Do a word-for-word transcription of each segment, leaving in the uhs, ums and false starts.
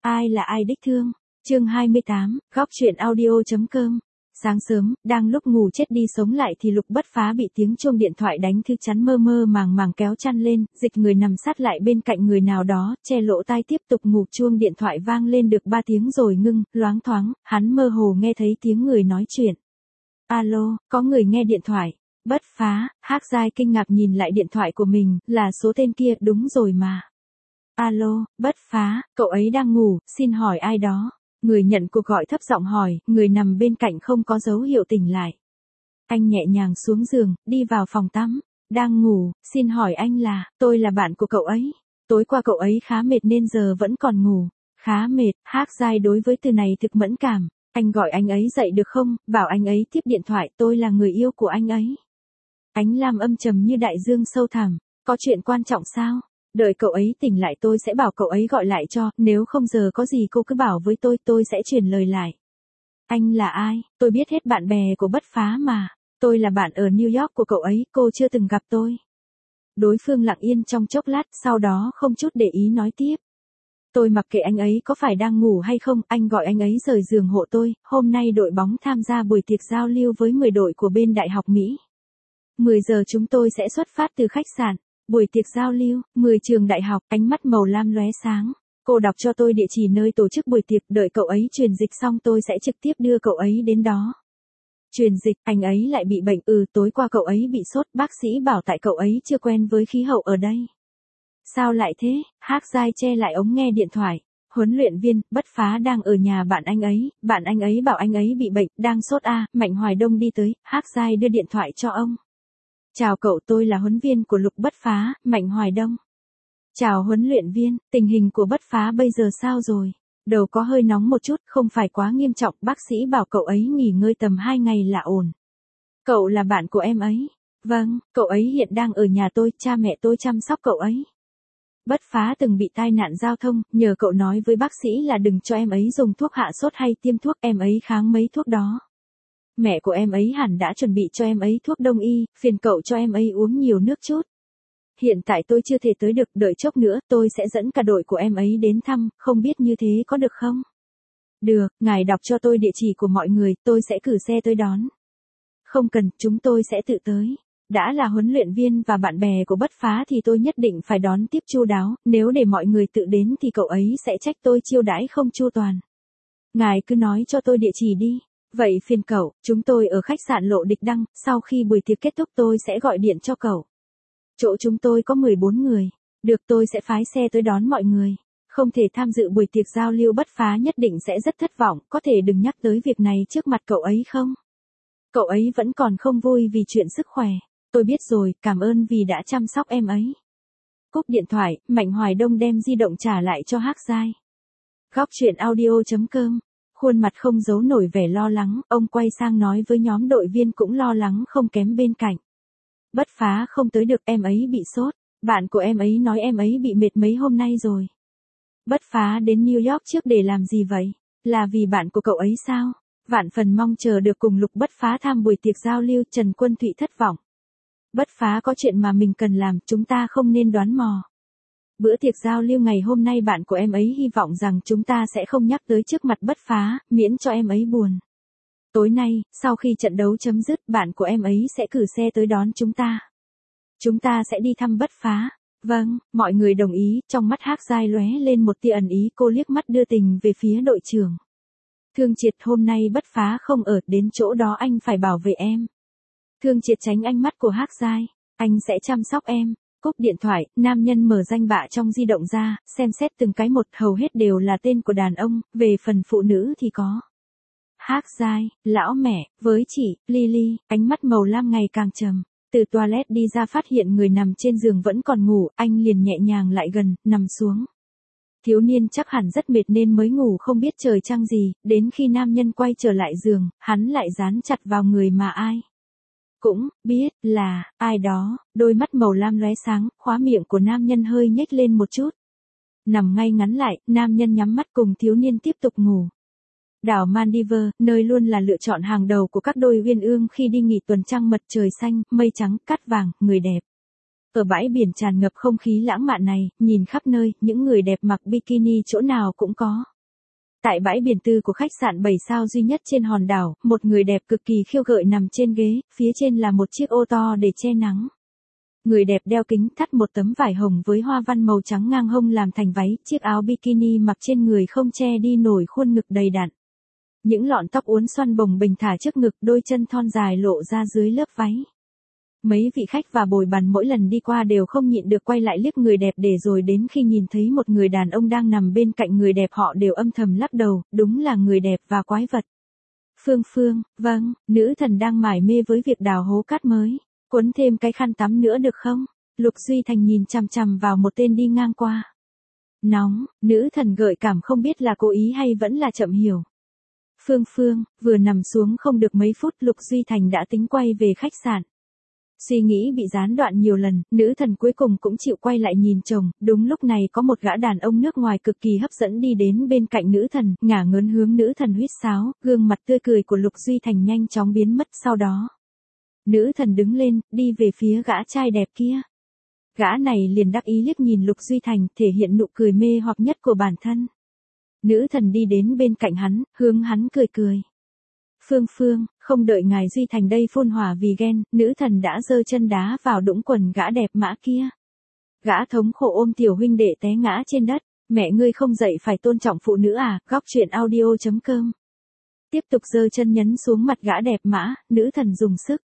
Ai là ai đích thương? Chương hai mươi tám, góc truyện audio.com. Sáng sớm, đang lúc ngủ chết đi sống lại thì Lục Bất Phá bị tiếng chuông điện thoại đánh thức chắn mơ mơ màng màng kéo chăn lên, dịch người nằm sát lại bên cạnh người nào đó, che lỗ tai tiếp tục ngủ. Chuông điện thoại vang lên được ba tiếng rồi ngưng, loáng thoáng, hắn mơ hồ nghe thấy tiếng người nói chuyện. Alo, có người nghe điện thoại. Bất Phá, Hắc Giai kinh ngạc nhìn lại điện thoại của mình, là số tên kia, đúng rồi mà. Alo, Bất Phá, cậu ấy đang ngủ, xin hỏi ai đó? Người nhận cuộc gọi thấp giọng hỏi, người nằm bên cạnh không có dấu hiệu tỉnh lại. Anh nhẹ nhàng xuống giường, đi vào phòng tắm. Đang ngủ, xin hỏi anh là, tôi là bạn của cậu ấy. Tối qua cậu ấy khá mệt nên giờ vẫn còn ngủ. Khá mệt, Hắc Giai đối với từ này thực mẫn cảm. Anh gọi anh ấy dậy được không, bảo anh ấy tiếp điện thoại, tôi là người yêu của anh ấy. Ánh lam âm trầm như đại dương sâu thẳm, có chuyện quan trọng sao? Đợi cậu ấy tỉnh lại tôi sẽ bảo cậu ấy gọi lại cho, nếu không giờ có gì cô cứ bảo với tôi, tôi sẽ truyền lời lại. Anh là ai? Tôi biết hết bạn bè của Bất Phá mà. Tôi là bạn ở New York của cậu ấy, cô chưa từng gặp tôi. Đối phương lặng yên trong chốc lát, sau đó không chút để ý nói tiếp. Tôi mặc kệ anh ấy có phải đang ngủ hay không, anh gọi anh ấy rời giường hộ tôi, hôm nay đội bóng tham gia buổi tiệc giao lưu với mười đội của bên Đại học Mỹ. mười giờ chúng tôi sẽ xuất phát từ khách sạn. Buổi tiệc giao lưu, mười trường đại học, ánh mắt màu lam lóe sáng. Cô đọc cho tôi địa chỉ nơi tổ chức buổi tiệc, đợi cậu ấy truyền dịch xong tôi sẽ trực tiếp đưa cậu ấy đến đó. Truyền dịch, anh ấy lại bị bệnh, ừ, tối qua cậu ấy bị sốt, bác sĩ bảo tại cậu ấy chưa quen với khí hậu ở đây. Sao lại thế? Hắc Giai che lại ống nghe điện thoại. Huấn luyện viên, Bất Phá đang ở nhà bạn anh ấy, bạn anh ấy bảo anh ấy bị bệnh, đang sốt a, à, Mạnh Hoài Đông đi tới, Hắc Giai đưa điện thoại cho ông. Chào cậu, tôi là huấn viên của Lục Bất Phá, Mạnh Hoài Đông. Chào huấn luyện viên, tình hình của Bất Phá bây giờ sao rồi? Đầu có hơi nóng một chút, không phải quá nghiêm trọng, bác sĩ bảo cậu ấy nghỉ ngơi tầm hai ngày là ổn. Cậu là bạn của em ấy? Vâng, cậu ấy hiện đang ở nhà tôi, cha mẹ tôi chăm sóc cậu ấy. Bất Phá từng bị tai nạn giao thông, nhờ cậu nói với bác sĩ là đừng cho em ấy dùng thuốc hạ sốt hay tiêm thuốc, em ấy kháng mấy thuốc đó. Mẹ của em ấy hẳn đã chuẩn bị cho em ấy thuốc đông y, phiền cậu cho em ấy uống nhiều nước chút. Hiện tại tôi chưa thể tới được, đợi chốc nữa tôi sẽ dẫn cả đội của em ấy đến thăm, không biết như thế có được không? Được, ngài đọc cho tôi địa chỉ của mọi người, tôi sẽ cử xe tới đón. Không cần, chúng tôi sẽ tự tới. Đã là huấn luyện viên và bạn bè của Bất Phá thì tôi nhất định phải đón tiếp chu đáo, nếu để mọi người tự đến thì cậu ấy sẽ trách tôi chiêu đãi không chu toàn. Ngài cứ nói cho tôi địa chỉ đi. Vậy phiền cậu, chúng tôi ở khách sạn Lộ Địch Đăng, sau khi buổi tiệc kết thúc tôi sẽ gọi điện cho cậu. Chỗ chúng tôi có mười bốn người, được tôi sẽ phái xe tới đón mọi người. Không thể tham dự buổi tiệc giao lưu Bất Phá nhất định sẽ rất thất vọng, có thể đừng nhắc tới việc này trước mặt cậu ấy không? Cậu ấy vẫn còn không vui vì chuyện sức khỏe. Tôi biết rồi, cảm ơn vì đã chăm sóc em ấy. Cúp điện thoại, Mạnh Hoài Đông đem di động trả lại cho Hắc Giai. Góc truyện audio.com. Khuôn mặt không giấu nổi vẻ lo lắng, ông quay sang nói với nhóm đội viên cũng lo lắng không kém bên cạnh. Bất Phá không tới được, em ấy bị sốt, bạn của em ấy nói em ấy bị mệt mấy hôm nay rồi. Bất Phá đến New York trước để làm gì vậy? Là vì bạn của cậu ấy sao? Vạn phần mong chờ được cùng Lục Bất Phá tham buổi tiệc giao lưu, Trần Quân Thụy thất vọng. Bất Phá có chuyện mà mình cần làm, chúng ta không nên đoán mò. Bữa tiệc giao lưu ngày hôm nay bạn của em ấy hy vọng rằng chúng ta sẽ không nhắc tới trước mặt Bất Phá, miễn cho em ấy buồn. Tối nay, sau khi trận đấu chấm dứt, bạn của em ấy sẽ cử xe tới đón chúng ta. Chúng ta sẽ đi thăm Bất Phá. Vâng, mọi người đồng ý, trong mắt Hắc Giai lóe lên một tia ẩn ý, cô liếc mắt đưa tình về phía đội trưởng. Thương Triệt, hôm nay Bất Phá không ở, đến chỗ đó anh phải bảo vệ em. Thương Triệt tránh ánh mắt của Hắc Giai, anh sẽ chăm sóc em. Cúp điện thoại, nam nhân mở danh bạ trong di động ra, xem xét từng cái một, hầu hết đều là tên của đàn ông, về phần phụ nữ thì có. Hắc Giai, lão mẹ, với chị, Lily, ánh mắt màu lam ngày càng trầm. Từ toilet đi ra phát hiện người nằm trên giường vẫn còn ngủ, anh liền nhẹ nhàng lại gần, nằm xuống. Thiếu niên chắc hẳn rất mệt nên mới ngủ không biết trời trăng gì, đến khi nam nhân quay trở lại giường, hắn lại dán chặt vào người mà ai cũng biết là ai đó, đôi mắt màu lam lóe sáng, khóe miệng của nam nhân hơi nhếch lên một chút. Nằm ngay ngắn lại, nam nhân nhắm mắt cùng thiếu niên tiếp tục ngủ. Đảo Maldives, nơi luôn là lựa chọn hàng đầu của các đôi uyên ương khi đi nghỉ tuần trăng mật, trời xanh, mây trắng, cát vàng, người đẹp. Ở bãi biển tràn ngập không khí lãng mạn này, nhìn khắp nơi, những người đẹp mặc bikini chỗ nào cũng có. Tại bãi biển tư của khách sạn bảy sao duy nhất trên hòn đảo, một người đẹp cực kỳ khiêu gợi nằm trên ghế, phía trên là một chiếc ô to để che nắng. Người đẹp đeo kính, thắt một tấm vải hồng với hoa văn màu trắng ngang hông làm thành váy, chiếc áo bikini mặc trên người không che đi nổi khuôn ngực đầy đặn. Những lọn tóc uốn xoăn bồng bềnh thả trước ngực, đôi chân thon dài lộ ra dưới lớp váy. Mấy vị khách và bồi bàn mỗi lần đi qua đều không nhịn được quay lại liếc người đẹp, để rồi đến khi nhìn thấy một người đàn ông đang nằm bên cạnh người đẹp họ đều âm thầm lắc đầu, đúng là người đẹp và quái vật. Phương Phương, vâng, nữ thần đang mải mê với việc đào hố cát mới. Cuốn thêm cái khăn tắm nữa được không? Lục Duy Thành nhìn chằm chằm vào một tên đi ngang qua. Nóng, nữ thần gợi cảm không biết là cố ý hay vẫn là chậm hiểu. Phương Phương, vừa nằm xuống không được mấy phút Lục Duy Thành đã tính quay về khách sạn. Suy nghĩ bị gián đoạn nhiều lần, nữ thần cuối cùng cũng chịu quay lại nhìn chồng, đúng lúc này có một gã đàn ông nước ngoài cực kỳ hấp dẫn đi đến bên cạnh nữ thần, ngả ngớn hướng nữ thần huýt sáo, gương mặt tươi cười của Lục Duy Thành nhanh chóng biến mất sau đó. Nữ thần đứng lên, đi về phía gã trai đẹp kia. Gã này liền đắc ý liếc nhìn Lục Duy Thành, thể hiện nụ cười mê hoặc nhất của bản thân. Nữ thần đi đến bên cạnh hắn, hướng hắn cười cười. Phương Phương, không đợi ngài Duy Thành đây phun hỏa vì ghen, nữ thần đã giơ chân đá vào đũng quần gã đẹp mã kia. Gã thống khổ ôm tiểu huynh đệ té ngã trên đất, mẹ ngươi không dạy phải tôn trọng phụ nữ à, góc truyện audio chấm com. Tiếp tục giơ chân nhấn xuống mặt gã đẹp mã, nữ thần dùng sức.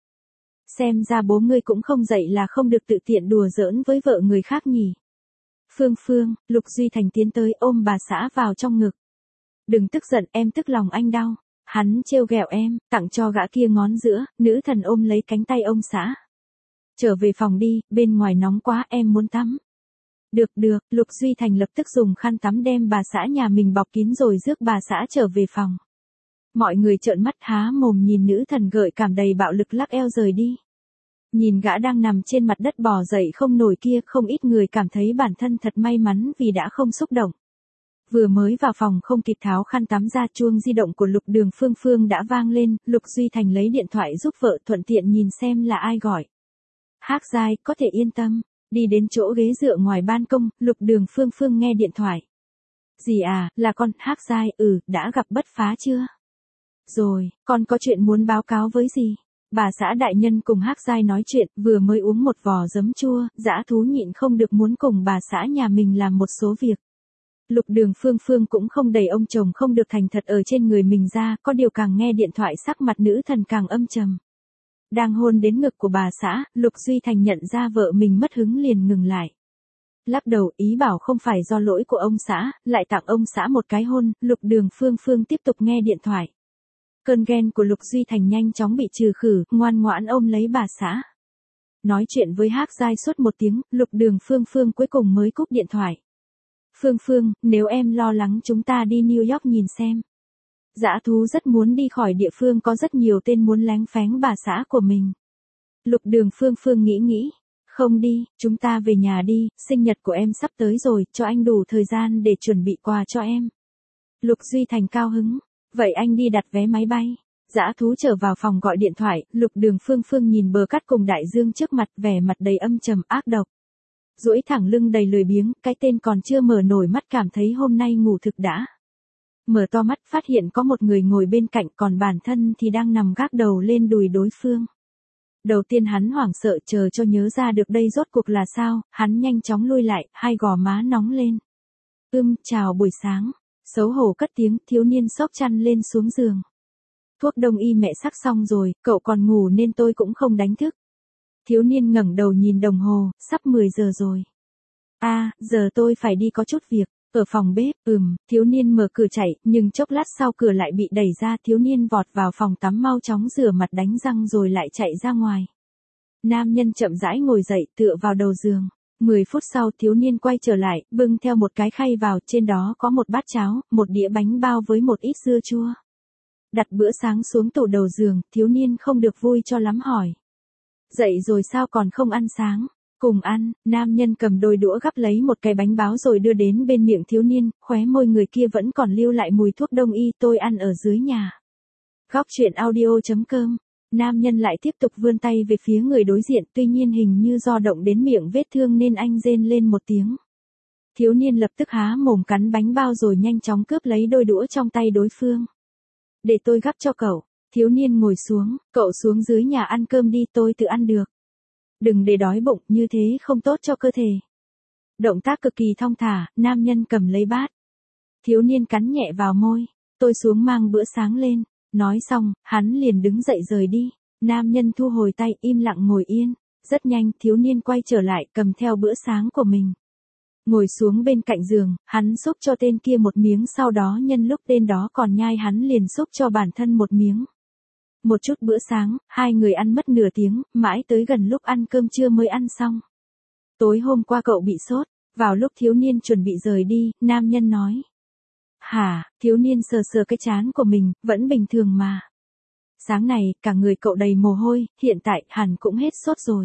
Xem ra bố ngươi cũng không dạy là không được tự tiện đùa giỡn với vợ người khác nhỉ. Phương Phương, Lục Duy Thành tiến tới ôm bà xã vào trong ngực. Đừng tức giận, em tức lòng anh đau. Hắn trêu ghẹo em, tặng cho gã kia ngón giữa, nữ thần ôm lấy cánh tay ông xã. Trở về phòng đi, bên ngoài nóng quá, em muốn tắm. Được được, Lục Duy Thành lập tức dùng khăn tắm đem bà xã nhà mình bọc kín rồi rước bà xã trở về phòng. Mọi người trợn mắt há mồm nhìn nữ thần gợi cảm đầy bạo lực lắc eo rời đi. Nhìn gã đang nằm trên mặt đất bò dậy không nổi kia, không ít người cảm thấy bản thân thật may mắn vì đã không xúc động. Vừa mới vào phòng không kịp tháo khăn tắm ra, chuông di động của Lục Đường Phương Phương đã vang lên, Lục Duy Thành lấy điện thoại giúp vợ thuận tiện nhìn xem là ai gọi. Hắc Giai, có thể yên tâm, đi đến chỗ ghế dựa ngoài ban công, Lục Đường Phương Phương nghe điện thoại. Gì à, là con, Hắc Giai, ừ, đã gặp Bất Phá chưa? Rồi, con có chuyện muốn báo cáo với gì? Bà xã đại nhân cùng Hắc Giai nói chuyện, vừa mới uống một vò giấm chua, dã thú nhịn không được muốn cùng bà xã nhà mình làm một số việc. Lục Đường Phương Phương cũng không đẩy ông chồng không được thành thật ở trên người mình ra, có điều càng nghe điện thoại sắc mặt nữ thần càng âm trầm. Đang hôn đến ngực của bà xã, Lục Duy Thành nhận ra vợ mình mất hứng liền ngừng lại. Lắc đầu ý bảo không phải do lỗi của ông xã, lại tặng ông xã một cái hôn, Lục Đường Phương Phương tiếp tục nghe điện thoại. Cơn ghen của Lục Duy Thành nhanh chóng bị trừ khử, ngoan ngoãn ôm lấy bà xã. Nói chuyện với Hắc Giai suốt một tiếng, Lục Đường Phương Phương cuối cùng mới cúp điện thoại. Phương Phương, nếu em lo lắng chúng ta đi New York nhìn xem. Dã thú rất muốn đi khỏi địa phương có rất nhiều tên muốn lánh phánh bà xã của mình. Lục Đường Phương Phương nghĩ nghĩ. Không đi, chúng ta về nhà đi, sinh nhật của em sắp tới rồi, cho anh đủ thời gian để chuẩn bị quà cho em. Lục Duy Thành cao hứng. Vậy anh đi đặt vé máy bay. Dã thú trở vào phòng gọi điện thoại, Lục Đường Phương Phương nhìn bờ cát cùng đại dương trước mặt, vẻ mặt đầy âm trầm ác độc. Duỗi thẳng lưng đầy lười biếng, cái tên còn chưa mở nổi mắt cảm thấy hôm nay ngủ thực đã. Mở to mắt phát hiện có một người ngồi bên cạnh, còn bản thân thì đang nằm gác đầu lên đùi đối phương. Đầu tiên hắn hoảng sợ, chờ cho nhớ ra được đây rốt cuộc là sao, hắn nhanh chóng lui lại, hai gò má nóng lên. Ưm, chào buổi sáng. Xấu hổ cất tiếng, thiếu niên xốc chăn lên xuống giường. Thuốc đông y mẹ sắc xong rồi, cậu còn ngủ nên tôi cũng không đánh thức. Thiếu niên ngẩng đầu nhìn đồng hồ, sắp mười giờ rồi. A, à, giờ tôi phải đi có chút việc. Ở phòng bếp, ừm, thiếu niên mở cửa chạy, nhưng chốc lát sau cửa lại bị đẩy ra, thiếu niên vọt vào phòng tắm mau chóng rửa mặt đánh răng rồi lại chạy ra ngoài. Nam nhân chậm rãi ngồi dậy, tựa vào đầu giường. Mười phút sau thiếu niên quay trở lại, bưng theo một cái khay vào, trên đó có một bát cháo, một đĩa bánh bao với một ít dưa chua. Đặt bữa sáng xuống tủ đầu giường, thiếu niên không được vui cho lắm hỏi. Dậy rồi sao còn không ăn sáng? Cùng ăn, nam nhân cầm đôi đũa gắp lấy một cái bánh bao rồi đưa đến bên miệng thiếu niên, khóe môi người kia vẫn còn lưu lại mùi thuốc đông y, tôi ăn ở dưới nhà. Góc truyện audio chấm com. Nam nhân lại tiếp tục vươn tay về phía người đối diện, tuy nhiên hình như do động đến miệng vết thương nên anh rên lên một tiếng. Thiếu niên lập tức há mồm cắn bánh bao rồi nhanh chóng cướp lấy đôi đũa trong tay đối phương. Để tôi gắp cho cậu. Thiếu niên ngồi xuống, cậu xuống dưới nhà ăn cơm đi, tôi tự ăn được. Đừng để đói bụng, như thế không tốt cho cơ thể. Động tác cực kỳ thong thả, nam nhân cầm lấy bát. Thiếu niên cắn nhẹ vào môi. Tôi xuống mang bữa sáng lên. Nói xong, hắn liền đứng dậy rời đi. Nam nhân thu hồi tay, im lặng ngồi yên. Rất nhanh, thiếu niên quay trở lại, cầm theo bữa sáng của mình. Ngồi xuống bên cạnh giường, hắn xúc cho tên kia một miếng, sau đó nhân lúc tên đó còn nhai hắn liền xúc cho bản thân một miếng. Một chút bữa sáng, hai người ăn mất nửa tiếng, mãi tới gần lúc ăn cơm trưa mới ăn xong. Tối hôm qua cậu bị sốt, vào lúc thiếu niên chuẩn bị rời đi, nam nhân nói. Hả, thiếu niên sờ sờ cái trán của mình, vẫn bình thường mà. Sáng này, cả người cậu đầy mồ hôi, hiện tại hẳn cũng hết sốt rồi.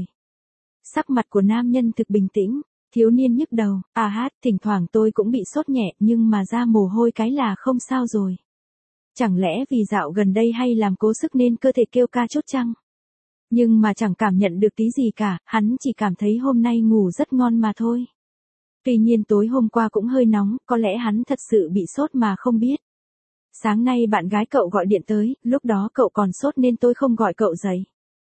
Sắc mặt của nam nhân thực bình tĩnh, thiếu niên nhức đầu, à hát, thỉnh thoảng tôi cũng bị sốt nhẹ nhưng mà ra mồ hôi cái là không sao rồi. Chẳng lẽ vì dạo gần đây hay làm cố sức nên cơ thể kêu ca chút chăng? Nhưng mà chẳng cảm nhận được tí gì cả, hắn chỉ cảm thấy hôm nay ngủ rất ngon mà thôi. Tuy nhiên tối hôm qua cũng hơi nóng, có lẽ hắn thật sự bị sốt mà không biết. Sáng nay bạn gái cậu gọi điện tới, lúc đó cậu còn sốt nên tôi không gọi cậu dậy.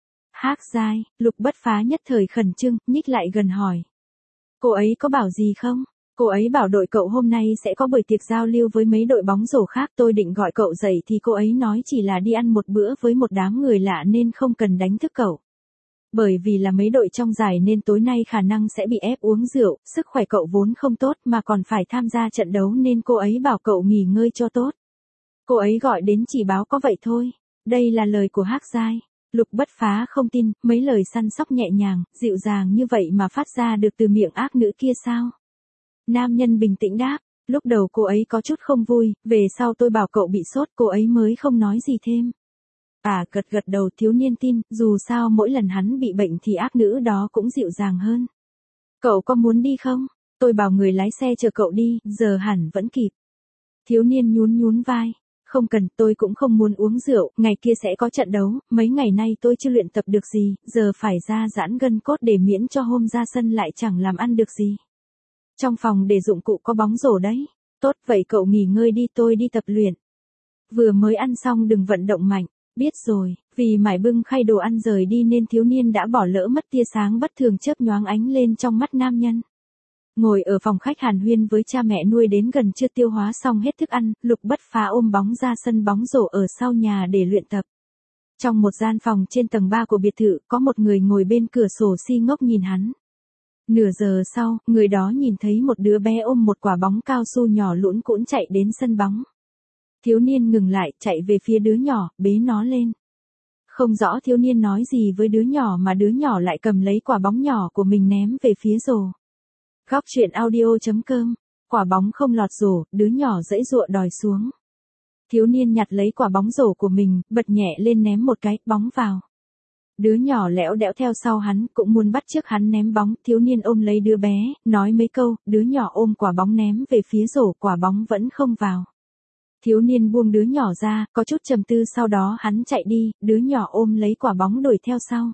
Hắc Giai, Lục Bất Phá nhất thời khẩn trương, nhích lại gần hỏi. Cô ấy có bảo gì không? Cô ấy bảo đội cậu hôm nay sẽ có buổi tiệc giao lưu với mấy đội bóng rổ khác, tôi định gọi cậu dậy thì cô ấy nói chỉ là đi ăn một bữa với một đám người lạ nên không cần đánh thức cậu. Bởi vì là mấy đội trong giải nên tối nay khả năng sẽ bị ép uống rượu, sức khỏe cậu vốn không tốt mà còn phải tham gia trận đấu nên cô ấy bảo cậu nghỉ ngơi cho tốt. Cô ấy gọi đến chỉ báo có vậy thôi. Đây là lời của Hắc Giai. Lục Bất Phá không tin, mấy lời săn sóc nhẹ nhàng, dịu dàng như vậy mà phát ra được từ miệng ác nữ kia sao? Nam nhân bình tĩnh đáp, lúc đầu cô ấy có chút không vui, về sau tôi bảo cậu bị sốt cô ấy mới không nói gì thêm. À, gật gật đầu, thiếu niên tin, dù sao mỗi lần hắn bị bệnh thì ác nữ đó cũng dịu dàng hơn. Cậu có muốn đi không? Tôi bảo người lái xe chờ cậu đi, giờ hẳn vẫn kịp. Thiếu niên nhún nhún vai. Không cần, tôi cũng không muốn uống rượu, ngày kia sẽ có trận đấu, mấy ngày nay tôi chưa luyện tập được gì, giờ phải ra giãn gân cốt để miễn cho hôm ra sân lại chẳng làm ăn được gì. Trong phòng để dụng cụ có bóng rổ đấy. Tốt, vậy cậu nghỉ ngơi đi, tôi đi tập luyện. Vừa mới ăn xong đừng vận động mạnh. Biết rồi, vì mải bưng khay đồ ăn rời đi nên thiếu niên đã bỏ lỡ mất tia sáng bất thường chớp nhoáng ánh lên trong mắt nam nhân. Ngồi ở phòng khách hàn huyên với cha mẹ nuôi đến gần chưa tiêu hóa xong hết thức ăn, Lục Bất Phá ôm bóng ra sân bóng rổ ở sau nhà để luyện tập. Trong một gian phòng trên tầng ba của biệt thự, có một người ngồi bên cửa sổ si ngốc nhìn hắn. Nửa giờ sau, người đó nhìn thấy một đứa bé ôm một quả bóng cao su nhỏ lũn cũn chạy đến sân bóng. Thiếu niên ngừng lại, chạy về phía đứa nhỏ, bế nó lên. Không rõ thiếu niên nói gì với đứa nhỏ mà đứa nhỏ lại cầm lấy quả bóng nhỏ của mình ném về phía rổ. Góc truyện audio chấm com, quả bóng không lọt rổ, đứa nhỏ giãy giụa đòi xuống. Thiếu niên nhặt lấy quả bóng rổ của mình, bật nhẹ lên ném một cái, bóng vào. Đứa nhỏ lẽo đẽo theo sau hắn, cũng muốn bắt chước hắn ném bóng, thiếu niên ôm lấy đứa bé, nói mấy câu, đứa nhỏ ôm quả bóng ném về phía rổ, quả bóng vẫn không vào. Thiếu niên buông đứa nhỏ ra, có chút trầm tư sau đó hắn chạy đi, đứa nhỏ ôm lấy quả bóng đuổi theo sau.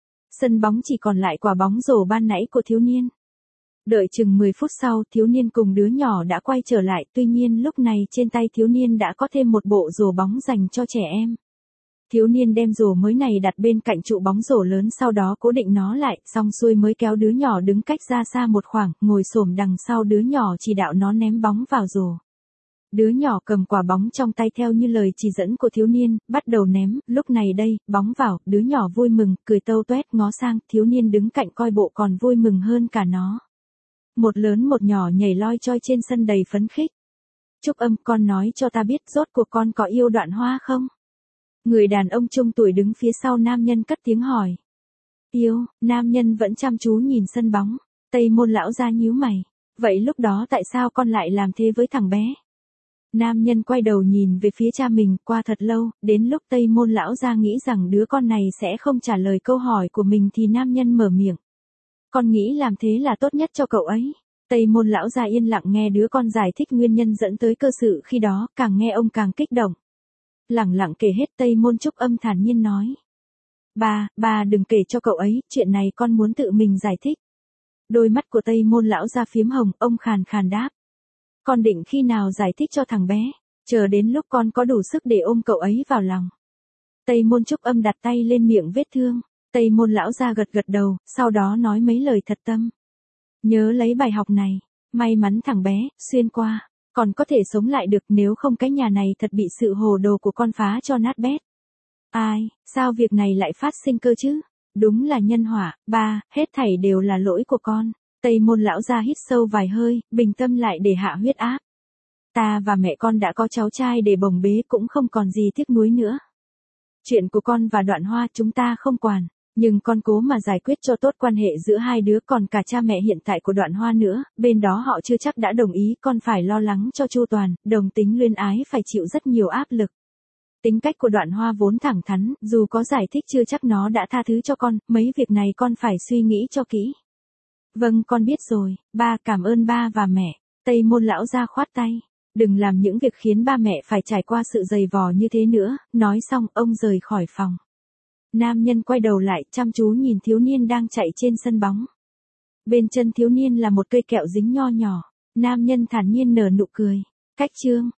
Sân bóng chỉ còn lại quả bóng rổ ban nãy của thiếu niên. Đợi chừng mười phút sau, thiếu niên cùng đứa nhỏ đã quay trở lại, tuy nhiên lúc này trên tay thiếu niên đã có thêm một bộ rổ bóng dành cho trẻ em. Thiếu niên đem rổ mới này đặt bên cạnh trụ bóng rổ lớn sau đó cố định nó lại, xong xuôi mới kéo đứa nhỏ đứng cách ra xa một khoảng, ngồi xổm đằng sau đứa nhỏ chỉ đạo nó ném bóng vào rổ. Đứa nhỏ cầm quả bóng trong tay theo như lời chỉ dẫn của thiếu niên, bắt đầu ném, lúc này đây, bóng vào, đứa nhỏ vui mừng, cười tâu tuét ngó sang, thiếu niên đứng cạnh coi bộ còn vui mừng hơn cả nó. Một lớn một nhỏ nhảy loi choi trên sân đầy phấn khích. Trúc Âm, con nói cho ta biết rốt cuộc con có yêu Đoạn Hoa không? Người đàn ông trung tuổi đứng phía sau nam nhân cất tiếng hỏi. Yêu, nam nhân vẫn chăm chú nhìn sân bóng. Tây Môn lão gia nhíu mày. Vậy lúc đó tại sao con lại làm thế với thằng bé? Nam nhân quay đầu nhìn về phía cha mình, qua thật lâu, đến lúc Tây Môn lão gia nghĩ rằng đứa con này sẽ không trả lời câu hỏi của mình thì nam nhân mở miệng. Con nghĩ làm thế là tốt nhất cho cậu ấy. Tây Môn lão gia yên lặng nghe đứa con giải thích nguyên nhân dẫn tới cơ sự khi đó, càng nghe ông càng kích động. Lẳng lặng kể hết, Tây Môn Trúc Âm thản nhiên nói. Ba, ba đừng kể cho cậu ấy, chuyện này con muốn tự mình giải thích. Đôi mắt của Tây Môn lão gia phiếm hồng, ông khàn khàn đáp. Con định khi nào giải thích cho thằng bé, chờ đến lúc con có đủ sức để ôm cậu ấy vào lòng. Tây Môn Trúc Âm đặt tay lên miệng vết thương, Tây Môn lão gia gật gật đầu, sau đó nói mấy lời thật tâm. Nhớ lấy bài học này, may mắn thằng bé, xuyên qua, còn có thể sống lại được, nếu không cái nhà này thật bị sự hồ đồ của con phá cho nát bét. Ai, sao việc này lại phát sinh cơ chứ? Đúng là nhân họa, ba, hết thảy đều là lỗi của con. Tây Môn lão gia hít sâu vài hơi, bình tâm lại để hạ huyết áp. Ta và mẹ con đã có cháu trai để bồng bế, cũng không còn gì tiếc nuối nữa. Chuyện của con và Đoạn Hoa chúng ta không quản, nhưng con cố mà giải quyết cho tốt quan hệ giữa hai đứa, còn cả cha mẹ hiện tại của Đoạn Hoa nữa, bên đó họ chưa chắc đã đồng ý, con phải lo lắng cho chu toàn, đồng tính luyến ái phải chịu rất nhiều áp lực. Tính cách của Đoạn Hoa vốn thẳng thắn, dù có giải thích chưa chắc nó đã tha thứ cho con, mấy việc này con phải suy nghĩ cho kỹ. Vâng, con biết rồi, ba, cảm ơn ba và mẹ. Tây Môn lão gia khoát tay. Đừng làm những việc khiến ba mẹ phải trải qua sự dày vò như thế nữa, nói xong ông rời khỏi phòng. Nam nhân quay đầu lại, chăm chú nhìn thiếu niên đang chạy trên sân bóng. Bên chân thiếu niên là một cây kẹo dính nho nhỏ, nam nhân thản nhiên nở nụ cười. Cách chương